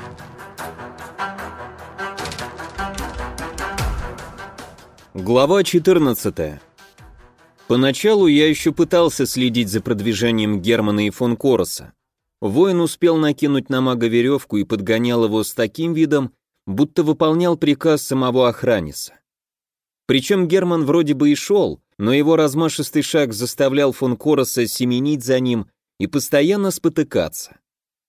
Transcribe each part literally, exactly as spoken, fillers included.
Глава четырнадцатая. Поначалу я еще пытался следить за продвижением Германа и фон Короса. Воин успел накинуть на мага веревку и подгонял его с таким видом, будто выполнял приказ самого Охраниса. Причем Герман вроде бы и шел, но его размашистый шаг заставлял фон Короса семенить за ним и постоянно спотыкаться.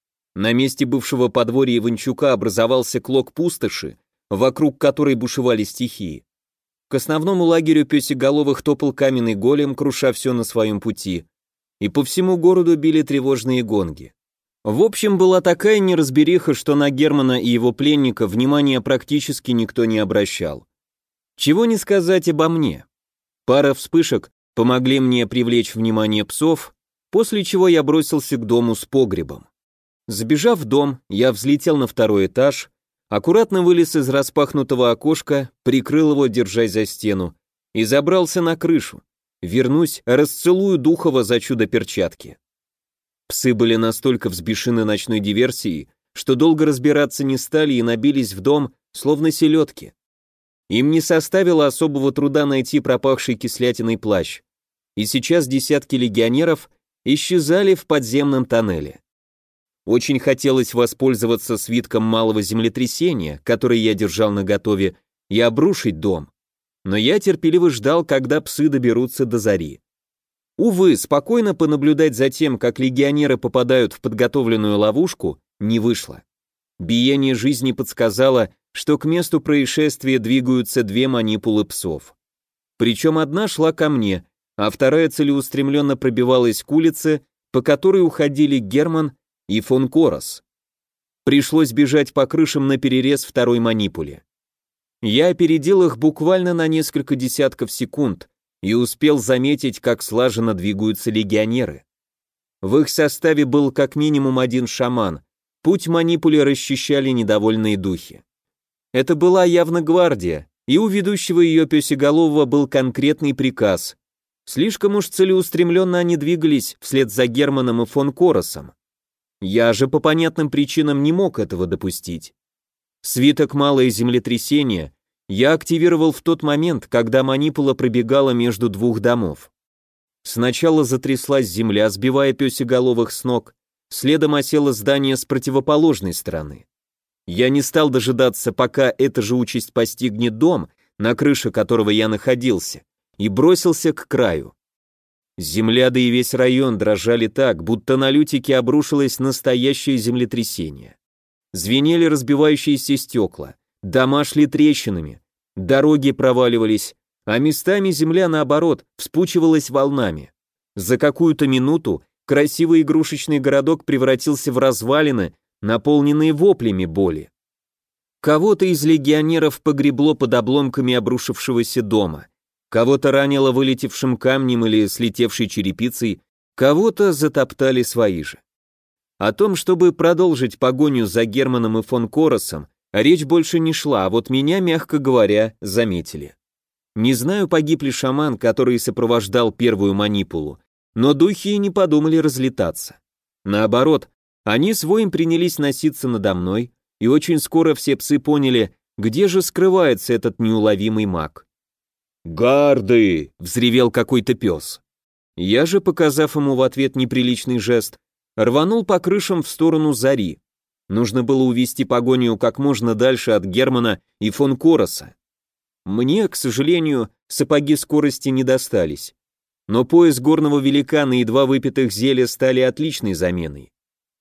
На месте бывшего подворья Иванчука образовался клок пустоши, вокруг которой бушевали стихии. К основному лагерю пёсеголовых топал каменный голем, круша все на своем пути, и по всему городу били тревожные гонги. В общем, была такая неразбериха, что на Германа и его пленника внимания практически никто не обращал. Чего не сказать обо мне. Пара вспышек помогли мне привлечь внимание псов, после чего я бросился к дому с погребом. Забежав в дом, я взлетел на второй этаж, аккуратно вылез из распахнутого окошка, прикрыл его, держась за стену, и забрался на крышу. Вернусь, расцелую Духова за чудо-перчатки. Псы были настолько взбешены ночной диверсией, что долго разбираться не стали и набились в дом, словно селедки. Им не составило особого труда найти пропахший кислятиной плащ, и сейчас десятки легионеров исчезали в подземном тоннеле. Очень хотелось воспользоваться свитком малого землетрясения, который я держал наготове, и обрушить дом. Но я терпеливо ждал, когда псы доберутся до зари. Увы, спокойно понаблюдать за тем, как легионеры попадают в подготовленную ловушку, не вышло. Биение жизни подсказало, что к месту происшествия двигаются две манипулы псов. Причем одна шла ко мне, а вторая целеустремленно пробивалась к улице, по которой уходили Герман и фон Корос. Пришлось бежать по крышам наперерез второй манипуле. Я опередил их буквально на несколько десятков секунд и успел заметить, как слаженно двигаются легионеры. В их составе был как минимум один шаман, путь манипули расчищали недовольные духи. Это была явно гвардия, и у ведущего ее пёсеголового был конкретный приказ. Слишком уж целеустремленно они двигались вслед за Германом и фон Коросом. Я же по понятным причинам не мог этого допустить. Свиток «Малое землетрясение» я активировал в тот момент, когда манипула пробегала между двух домов. Сначала затряслась земля, сбивая пёсеголовых с ног, следом осело здание с противоположной стороны. Я не стал дожидаться, пока эта же участь постигнет дом, на крыше которого я находился, и бросился к краю. Земля, да и весь район дрожали так, будто на Лютике обрушилось настоящее землетрясение. Звенели разбивающиеся стекла, дома шли трещинами, дороги проваливались, а местами земля, наоборот, вспучивалась волнами. За какую-то минуту красивый игрушечный городок превратился в развалины, наполненные воплями боли. Кого-то из легионеров погребло под обломками обрушившегося дома, кого-то ранило вылетевшим камнем или слетевшей черепицей, кого-то затоптали свои же. О том, чтобы продолжить погоню за Германом и фон Коросом, речь больше не шла, а вот меня, мягко говоря, заметили. Не знаю, погиб ли шаман, который сопровождал первую манипулу, но духи не подумали разлетаться. Наоборот, они с воем принялись носиться надо мной, и очень скоро все псы поняли, где же скрывается этот неуловимый маг. «Гарды!» — взревел какой-то пес. Я же, показав ему в ответ неприличный жест, рванул по крышам в сторону зари. Нужно было увести погоню как можно дальше от Германа и фон Короса. Мне, к сожалению, сапоги скорости не достались. Но пояс горного великана и два выпитых зелья стали отличной заменой.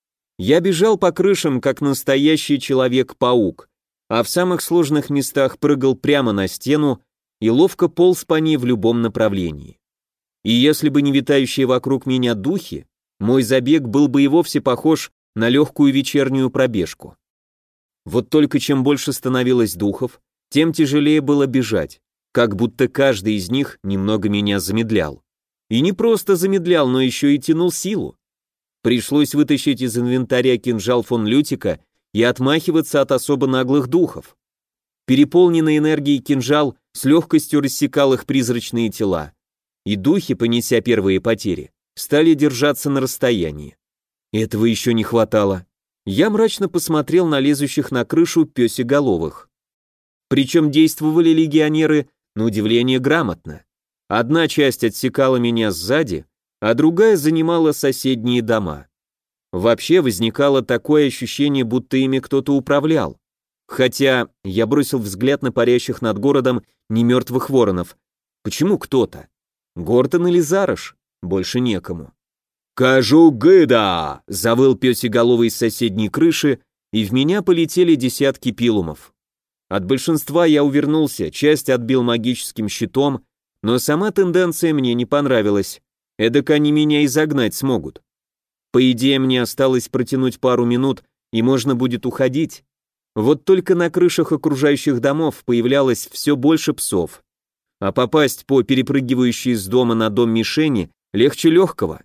Я бежал по крышам, как настоящий человек-паук, а в самых сложных местах прыгал прямо на стену и ловко полз по ней в любом направлении. И если бы не витающие вокруг меня духи, мой забег был бы и вовсе похож на легкую вечернюю пробежку. Вот только чем больше становилось духов, тем тяжелее было бежать, как будто каждый из них немного меня замедлял. И не просто замедлял, но еще и тянул силу. Пришлось вытащить из инвентаря кинжал фон Лютика и отмахиваться от особо наглых духов. Переполненный энергией кинжал с легкостью рассекал их призрачные тела, и духи, понеся первые потери, стали держаться на расстоянии. Этого еще не хватало. Я мрачно посмотрел на лезущих на крышу пёсеголовых. Причем действовали легионеры, на удивление, грамотно. Одна часть отсекала меня сзади, а другая занимала соседние дома. Вообще возникало такое ощущение, будто ими кто-то управлял. Хотя я бросил взгляд на парящих над городом немертвых воронов. Почему кто-то? Гортон или Зарыш? Больше некому. «Кажу гыда!» — завыл пёсеголовый с соседней крыши, и в меня полетели десятки пилумов. От большинства я увернулся, часть отбил магическим щитом, но сама тенденция мне не понравилась. Эдак они меня и загнать смогут. По идее, мне осталось протянуть пару минут, и можно будет уходить. Вот только на крышах окружающих домов появлялось все больше псов. А попасть по перепрыгивающей с дома на дом мишени легче легкого.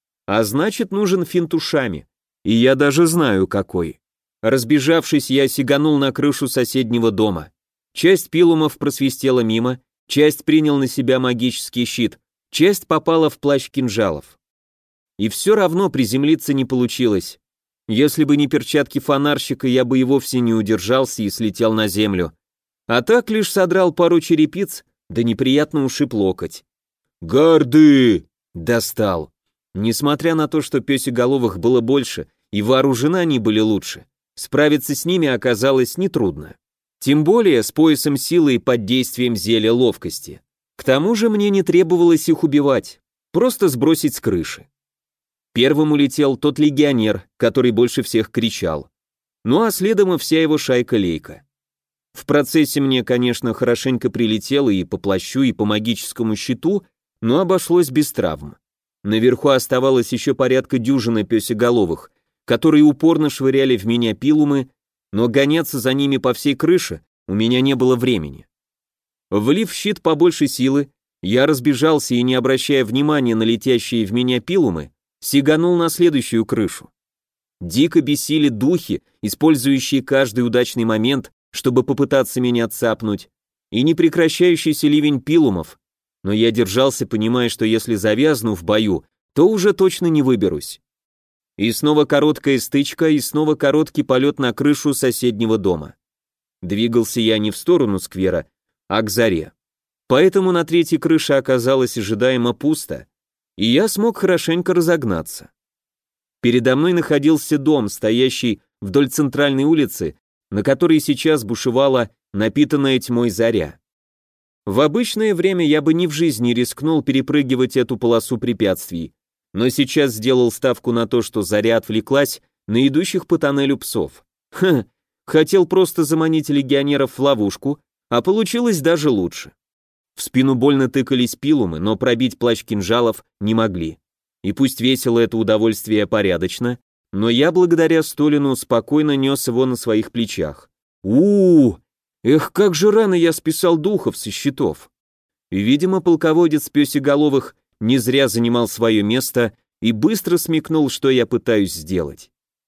А значит, нужен финт ушами. И я даже знаю, какой. Разбежавшись, я сиганул на крышу соседнего дома. Часть пилумов просвистела мимо, часть принял на себя магический щит, часть попала в плащ кинжалов. И все равно приземлиться не получилось. Если бы не перчатки фонарщика, я бы и вовсе не удержался и слетел на землю. А так лишь содрал пару черепиц, да неприятно ушиб локоть. «Гарды!» — достал. Несмотря на то, что пёсеголовых было больше, и вооружены они были лучше, справиться с ними оказалось нетрудно. Тем более с поясом силы и под действием зелья ловкости. К тому же мне не требовалось их убивать, просто сбросить с крыши. Первым улетел тот легионер, который больше всех кричал. Ну а следом и вся его шайка-лейка. В процессе мне, конечно, хорошенько прилетело и по плащу, и по магическому щиту, но обошлось без травм. Наверху оставалось еще порядка дюжины пёсеголовых, которые упорно швыряли в меня пилумы, но гоняться за ними по всей крыше у меня не было времени. Влив в щит побольше силы, я разбежался и, не обращая внимания на летящие в меня пилумы, сиганул на следующую крышу. Дико бесили духи, использующие каждый удачный момент, чтобы попытаться меня цапнуть, и непрекращающийся ливень пилумов, но я держался, понимая, что если завязну в бою, то уже точно не выберусь. И снова короткая стычка, и снова короткий полет на крышу соседнего дома. Двигался я не в сторону сквера, а к заре. Поэтому на третьей крыше оказалось ожидаемо пусто, и я смог хорошенько разогнаться. Передо мной находился дом, стоящий вдоль центральной улицы, на которой сейчас бушевала напитанная тьмой заря. В обычное время я бы ни в жизни рискнул перепрыгивать эту полосу препятствий, но сейчас сделал ставку на то, что заря отвлеклась на идущих по тоннелю псов. Ха, хотел просто заманить легионеров в ловушку, а получилось даже лучше. В спину больно тыкались пилумы, но пробить плащ кинжалов не могли. И пусть весело это удовольствие порядочно, но я благодаря Столину спокойно нес его на своих плечах. у, -у, -у Эх, как же рано я списал духов со щитов. И, видимо, полководец пёсеголовых не зря занимал свое место и быстро смекнул, что я пытаюсь сделать.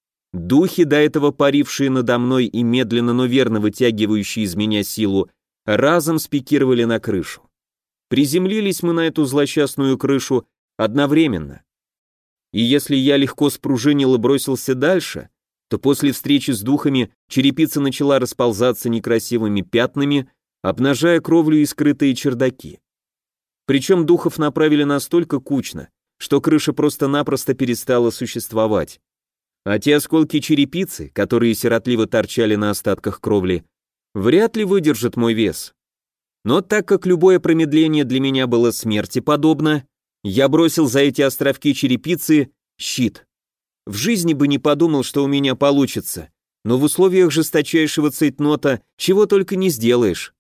Духи, до этого парившие надо мной и медленно, но верно вытягивающие из меня силу, разом спикировали на крышу. Приземлились мы на эту злосчастную крышу одновременно. И если я легко спружинил и бросился дальше, то после встречи с духами черепица начала расползаться некрасивыми пятнами, обнажая кровлю и скрытые чердаки. Причем духов направили настолько кучно, что крыша просто-напросто перестала существовать. А те осколки черепицы, которые сиротливо торчали на остатках кровли, вряд ли выдержат мой вес. Но так как любое промедление для меня было смерти подобно, я бросил за эти островки черепицы щит. В жизни бы не подумал, что у меня получится, но в условиях жесточайшего цейтнота чего только не сделаешь.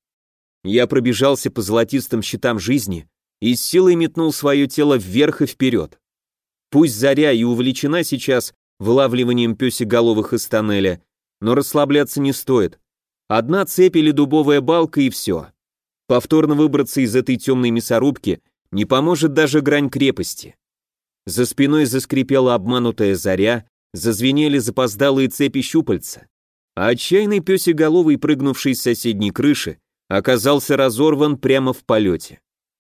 Я пробежался по золотистым щитам жизни и с силой метнул свое тело вверх и вперед. Пусть заря и увлечена сейчас вылавливанием пёсеголовых из тоннеля, но расслабляться не стоит. Одна цепь или дубовая балка и все. Повторно выбраться из этой темной мясорубки не поможет даже грань крепости. За спиной заскрипела обманутая заря, зазвенели запоздалые цепи щупальца, а отчаянный пёсеголовый, прыгнувший с соседней крыши, оказался разорван прямо в полете.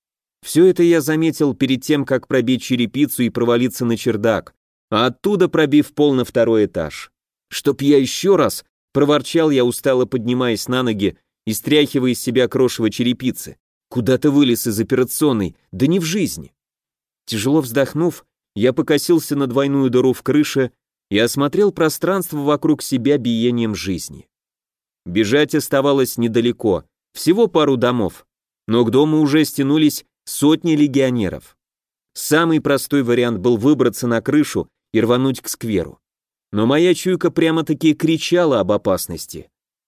Все это я заметил перед тем, как пробить черепицу и провалиться на чердак, а оттуда пробив пол на второй этаж. «Чтоб я еще раз!» — проворчал я, устало поднимаясь на ноги и стряхивая из себя крошево черепицы. «Куда ты вылез из операционной? Да не в жизни!» Тяжело вздохнув, я покосился на двойную дыру в крыше и осмотрел пространство вокруг себя биением жизни. Бежать оставалось недалеко, всего пару домов, но к дому уже стянулись сотни легионеров. Самый простой вариант был выбраться на крышу и рвануть к скверу. Но моя чуйка прямо-таки кричала об опасности.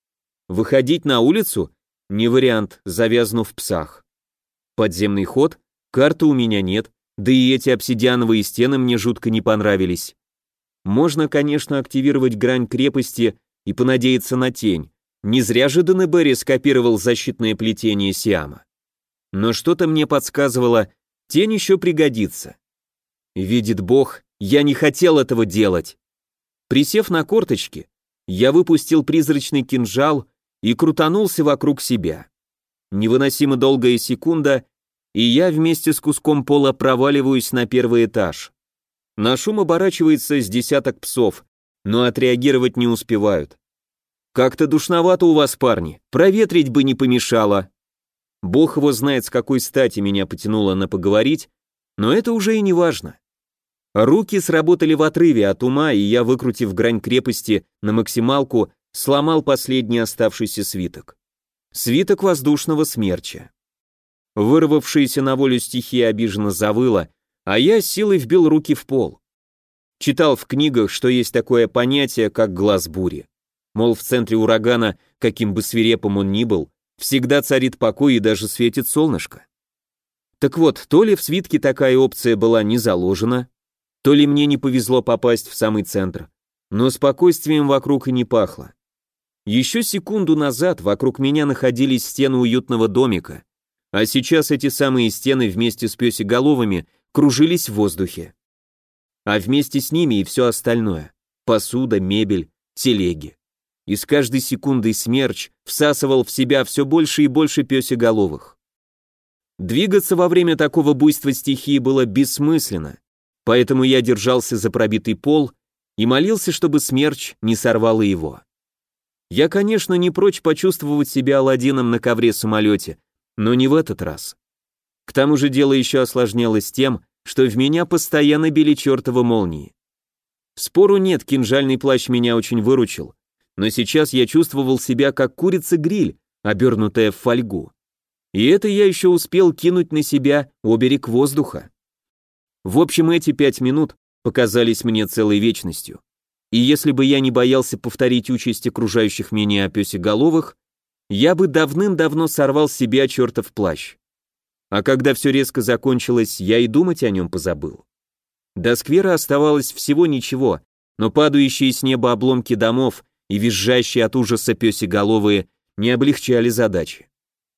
Выходить на улицу? Не вариант, завязнув в псах. Подземный ход? Карты у меня нет, да и эти обсидиановые стены мне жутко не понравились. Можно, конечно, активировать грань крепости и понадеяться на тень. Не зря же Денебери скопировал защитное плетение Сиама. Но что-то мне подсказывало, тень еще пригодится. Видит Бог, я не хотел этого делать. Присев на корточки, я выпустил призрачный кинжал и крутанулся вокруг себя. Невыносимо долгая секунда, и я вместе с куском пола проваливаюсь на первый этаж. На шум оборачивается с десяток псов, но отреагировать не успевают. «Как-то душновато у вас, парни, проветрить бы не помешало». Бог его знает, с какой стати меня потянуло на поговорить, но это уже и не важно. Руки сработали в отрыве от ума, и я, выкрутив грань крепости на максималку, сломал последний оставшийся свиток. Свиток воздушного смерча. Вырвавшаяся на волю стихия обиженно завыла, а я силой вбил руки в пол. Читал в книгах, что есть такое понятие, как глаз бури. Мол, в центре урагана, каким бы свирепым он ни был, всегда царит покой и даже светит солнышко. Так вот, то ли в свитке такая опция была не заложена, то ли мне не повезло попасть в самый центр, но спокойствием вокруг и не пахло. Еще секунду назад вокруг меня находились стены уютного домика, а сейчас эти самые стены вместе с пёсеголовыми кружились в воздухе. А вместе с ними и все остальное – посуда, мебель, телеги. И с каждой секундой смерч всасывал в себя все больше и больше пёсеголовых. Двигаться во время такого буйства стихии было бессмысленно, поэтому я держался за пробитый пол и молился, чтобы смерч не сорвало его. Я, конечно, не прочь почувствовать себя Аладдином на ковре-самолете, но не в этот раз. К тому же дело еще осложнялось тем, что в меня постоянно били чертовы молнии. Спору нет, кинжальный плащ меня очень выручил, но сейчас я чувствовал себя как курица-гриль, обернутая в фольгу. И это я еще успел кинуть на себя оберег воздуха. В общем, эти пять минут показались мне целой вечностью. И если бы я не боялся повторить участь окружающих меня пёсеголовых, я бы давным-давно сорвал с себя чертов плащ. А когда все резко закончилось, я и думать о нем позабыл. До сквера оставалось всего ничего, но падающие с неба обломки домов и визжащие от ужаса пёсеголовые не облегчали задачи.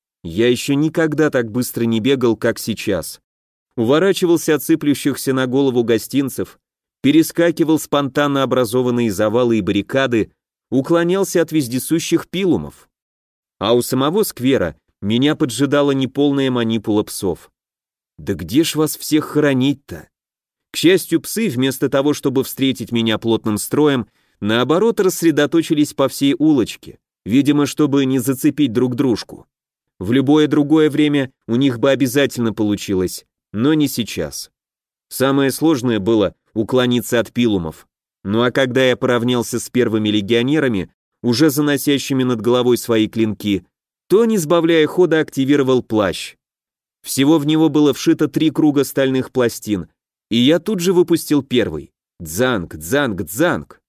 Я еще никогда так быстро не бегал, как сейчас. Уворачивался от сыплющихся на голову гостинцев, перескакивал спонтанно образованные завалы и баррикады, уклонялся от вездесущих пилумов. А у самого сквера меня поджидала неполная манипула псов. Да где ж вас всех хоронить-то? К счастью, псы, вместо того, чтобы встретить меня плотным строем, наоборот, рассредоточились по всей улочке, видимо, чтобы не зацепить друг дружку. В любое другое время у них бы обязательно получилось, но не сейчас. Самое сложное было уклониться от пилумов. Ну а когда я поравнялся с первыми легионерами, уже заносящими над головой свои клинки, то, не сбавляя хода, активировал плащ. Всего в него было вшито три круга стальных пластин, и я тут же выпустил первый. Дзанг, дзанг, дзанг.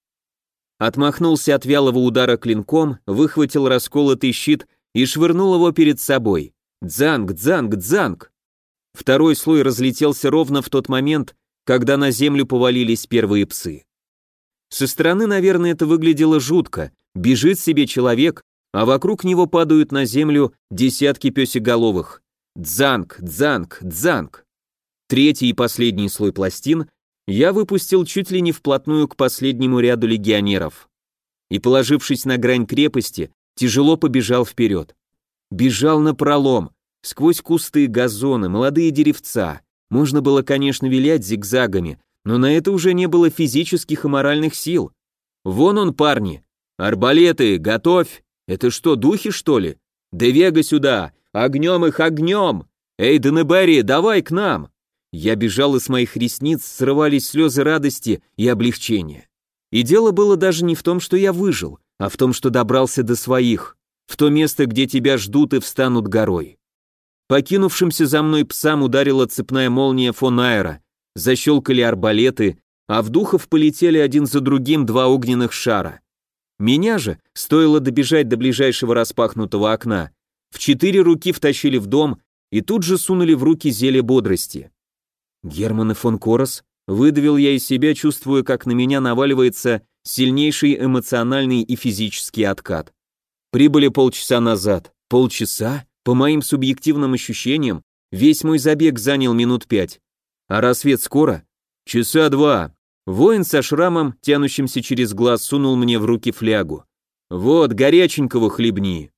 Отмахнулся от вялого удара клинком, выхватил расколотый щит и швырнул его перед собой. Дзанг, дзанг, дзанг. Второй слой разлетелся ровно в тот момент, когда на землю повалились первые псы. Со стороны, наверное, это выглядело жутко. Бежит себе человек, а вокруг него падают на землю десятки пёсеголовых. Дзанг, дзанг, дзанг. Третий и последний слой пластин я выпустил чуть ли не вплотную к последнему ряду легионеров. И, положившись на грань крепости, тяжело побежал вперед. Бежал напролом, сквозь кусты, газоны, молодые деревца. Можно было, конечно, вилять зигзагами, но на это уже не было физических и моральных сил. Вон он, парни! Арбалеты, готовь! Это что, духи, что ли? Девега сюда! Огнем их, огнем! Эй, Денебери, давай к нам!» Я бежал, и с моих ресниц срывались слезы радости и облегчения. И дело было даже не в том, что я выжил, а в том, что добрался до своих, в то место, где тебя ждут и встанут горой. Покинувшимся за мной псам ударила цепная молния фон Аэра, защелкали арбалеты, а в духов полетели один за другим два огненных шара. Меня же, стоило добежать до ближайшего распахнутого окна, в четыре руки втащили в дом и тут же сунули в руки зелье бодрости. «Герман и фон Корос?» — выдавил я из себя, чувствуя, как на меня наваливается сильнейший эмоциональный и физический откат. Прибыли полчаса назад. Полчаса? По моим субъективным ощущениям, весь мой забег занял минут пять. А рассвет скоро? Часа два. Воин со шрамом, тянущимся через глаз, сунул мне в руки флягу. «Вот, горяченького хлебни».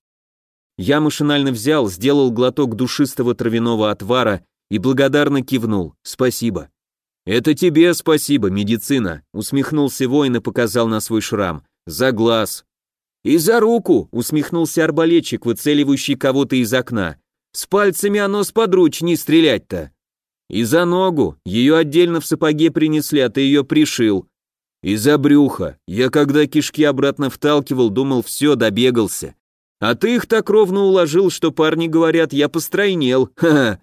Я машинально взял, сделал глоток душистого травяного отвара и благодарно кивнул. «Спасибо». «Это тебе спасибо, медицина», — усмехнулся воин и показал на свой шрам. «За глаз». «И за руку», — усмехнулся арбалетчик, выцеливающий кого-то из окна. «С пальцами оно сподручней стрелять-то». «И за ногу, ее отдельно в сапоге принесли, а ты ее пришил». «И за брюхо, я когда кишки обратно вталкивал, думал, все, добегался. А ты их так ровно уложил, что парни говорят, я постройнел, ха-ха».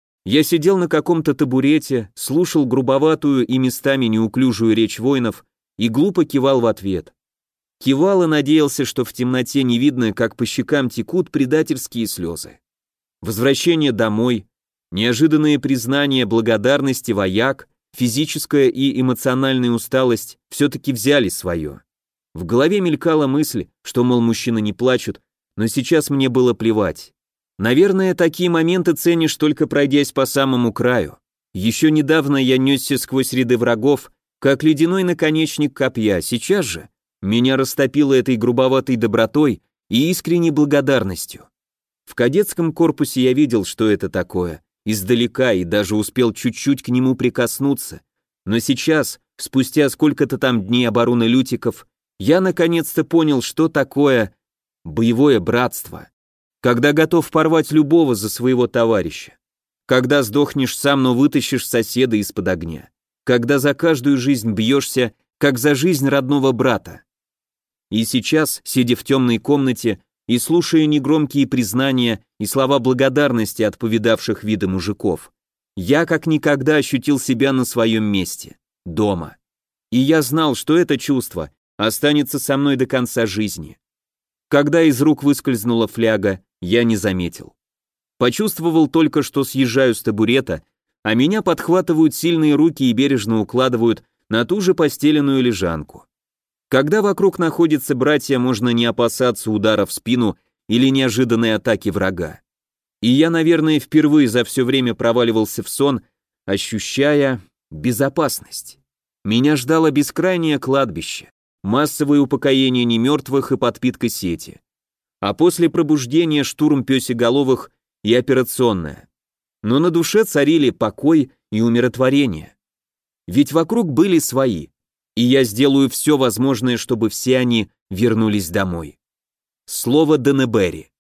Я сидел на каком-то табурете, слушал грубоватую и местами неуклюжую речь воинов и глупо кивал в ответ. Кивал и надеялся, что в темноте не видно, как по щекам текут предательские слезы. Возвращение домой, неожиданные признания благодарности вояк, физическая и эмоциональная усталость все-таки взяли свое. В голове мелькала мысль, что, мол, мужчины не плачут, но сейчас мне было плевать. Наверное, такие моменты ценишь, только пройдясь по самому краю. Еще недавно я несся сквозь ряды врагов, как ледяной наконечник копья, сейчас же меня растопило этой грубоватой добротой и искренней благодарностью. В кадетском корпусе я видел, что это такое, издалека, и даже успел чуть-чуть к нему прикоснуться. Но сейчас, спустя сколько-то там дней обороны лютиков, я наконец-то понял, что такое боевое братство. Когда готов порвать любого за своего товарища. Когда сдохнешь сам, но вытащишь соседа из-под огня. Когда за каждую жизнь бьешься, как за жизнь родного брата. И сейчас, сидя в темной комнате и слушая негромкие признания и слова благодарности от повидавших виды мужиков, я как никогда ощутил себя на своем месте, дома. И я знал, что это чувство останется со мной до конца жизни. Когда из рук выскользнула фляга, я не заметил. Почувствовал только, что съезжаю с табурета, а меня подхватывают сильные руки и бережно укладывают на ту же постеленную лежанку. Когда вокруг находятся братья, можно не опасаться удара в спину или неожиданной атаки врага. И я, наверное, впервые за все время проваливался в сон, ощущая безопасность. Меня ждало бескрайнее кладбище, массовое упокоение немертвых и подпитка сети. А после пробуждения штурм пёсеголовых и операционная. Но на душе царили покой и умиротворение. Ведь вокруг были свои, и я сделаю все возможное, чтобы все они вернулись домой. Слово Денебери.